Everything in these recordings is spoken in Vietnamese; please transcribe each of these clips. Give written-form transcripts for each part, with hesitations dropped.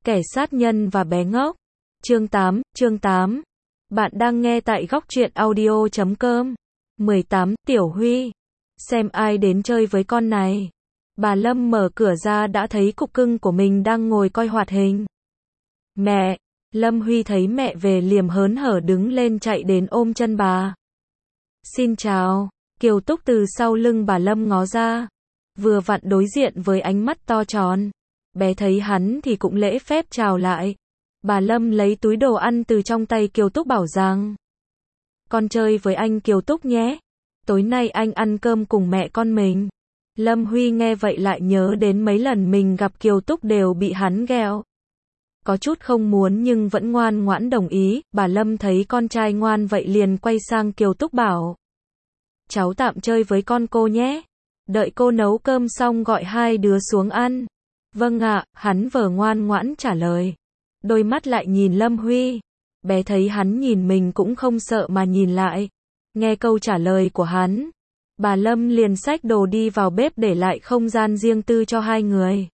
Kẻ sát nhân và bé ngốc. Chương 8. Bạn đang nghe tại góc truyện audio.com. 18. Tiểu Huy. Xem ai đến chơi với con này. Bà Lâm mở cửa ra đã thấy cục cưng của mình đang ngồi coi hoạt hình. Mẹ! Lâm Huy thấy mẹ về liềm hớn hở đứng lên chạy đến ôm chân bà. Xin chào. Kiều Túc từ sau lưng bà Lâm ngó ra. Vừa vặn đối diện với ánh mắt to tròn. Bé thấy hắn thì cũng lễ phép chào lại. Bà Lâm lấy túi đồ ăn từ trong tay Kiều Túc bảo rằng: con chơi với anh Kiều Túc nhé. Tối nay anh ăn cơm cùng mẹ con mình. Lâm Huy nghe vậy lại nhớ đến mấy lần mình gặp Kiều Túc đều bị hắn ghẹo. Có chút không muốn nhưng vẫn ngoan ngoãn đồng ý. Bà Lâm thấy con trai ngoan vậy liền quay sang Kiều Túc bảo: cháu tạm chơi với con cô nhé. Đợi cô nấu cơm xong gọi hai đứa xuống ăn. Vâng ạ, hắn vờ ngoan ngoãn trả lời. Đôi mắt lại nhìn Lâm Huy. Bé thấy hắn nhìn mình cũng không sợ mà nhìn lại. Nghe câu trả lời của hắn, bà Lâm liền xách đồ đi vào bếp để lại không gian riêng tư cho hai người.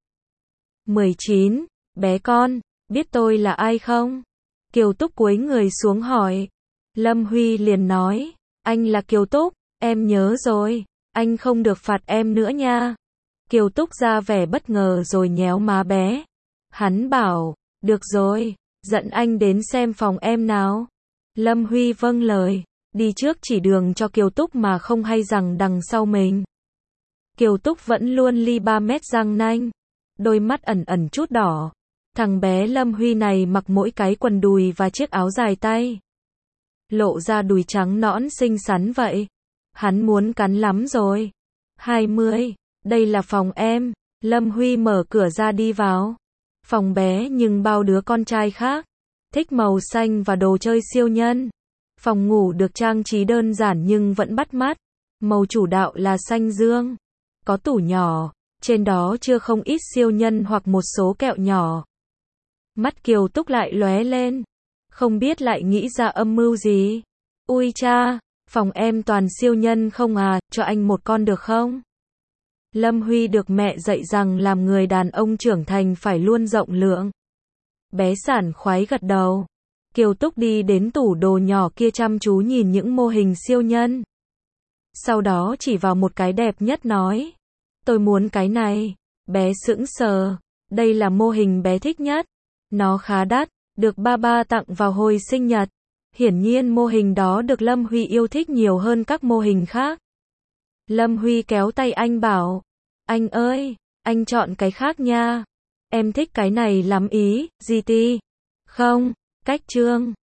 19. Bé con, biết tôi là ai không? Kiều Túc cúi người xuống hỏi. Lâm Huy liền nói: anh là Kiều Túc, em nhớ rồi, anh không được phạt em nữa nha. Kiều Túc ra vẻ bất ngờ rồi nhéo má bé. Hắn bảo: được rồi, dẫn anh đến xem phòng em nào. Lâm Huy vâng lời, đi trước chỉ đường cho Kiều Túc mà không hay rằng đằng sau mình. Kiều Túc vẫn luôn li 3 mét răng nanh, đôi mắt ẩn ẩn chút đỏ. Thằng bé Lâm Huy này mặc mỗi cái quần đùi và chiếc áo dài tay, lộ ra đùi trắng nõn xinh xắn vậy. Hắn muốn cắn lắm rồi. 20. Đây là phòng em. Lâm Huy mở cửa ra đi vào. Phòng bé nhưng bao đứa con trai khác thích màu xanh và đồ chơi siêu nhân. Phòng ngủ được trang trí đơn giản nhưng vẫn bắt mắt. Màu chủ đạo là xanh dương. Có tủ nhỏ, trên đó chứa không ít siêu nhân hoặc một số kẹo nhỏ. Mắt Kiều Túc lại lóe lên. Không biết lại nghĩ ra âm mưu gì. Ui cha, phòng em toàn siêu nhân không à, cho anh một con được không? Lâm Huy được mẹ dạy rằng làm người đàn ông trưởng thành phải luôn rộng lượng. Bé sảng khoái gật đầu. Kiều Túc đi đến tủ đồ nhỏ kia chăm chú nhìn những mô hình siêu nhân. Sau đó chỉ vào một cái đẹp nhất nói: tôi muốn cái này. Bé sững sờ. Đây là mô hình bé thích nhất. Nó khá đắt, được ba tặng vào hồi sinh nhật. Hiển nhiên mô hình đó được Lâm Huy yêu thích nhiều hơn các mô hình khác. Lâm Huy kéo tay anh bảo: anh ơi, anh chọn cái khác nha. Em thích cái này lắm ý, GT. Không, cách trương.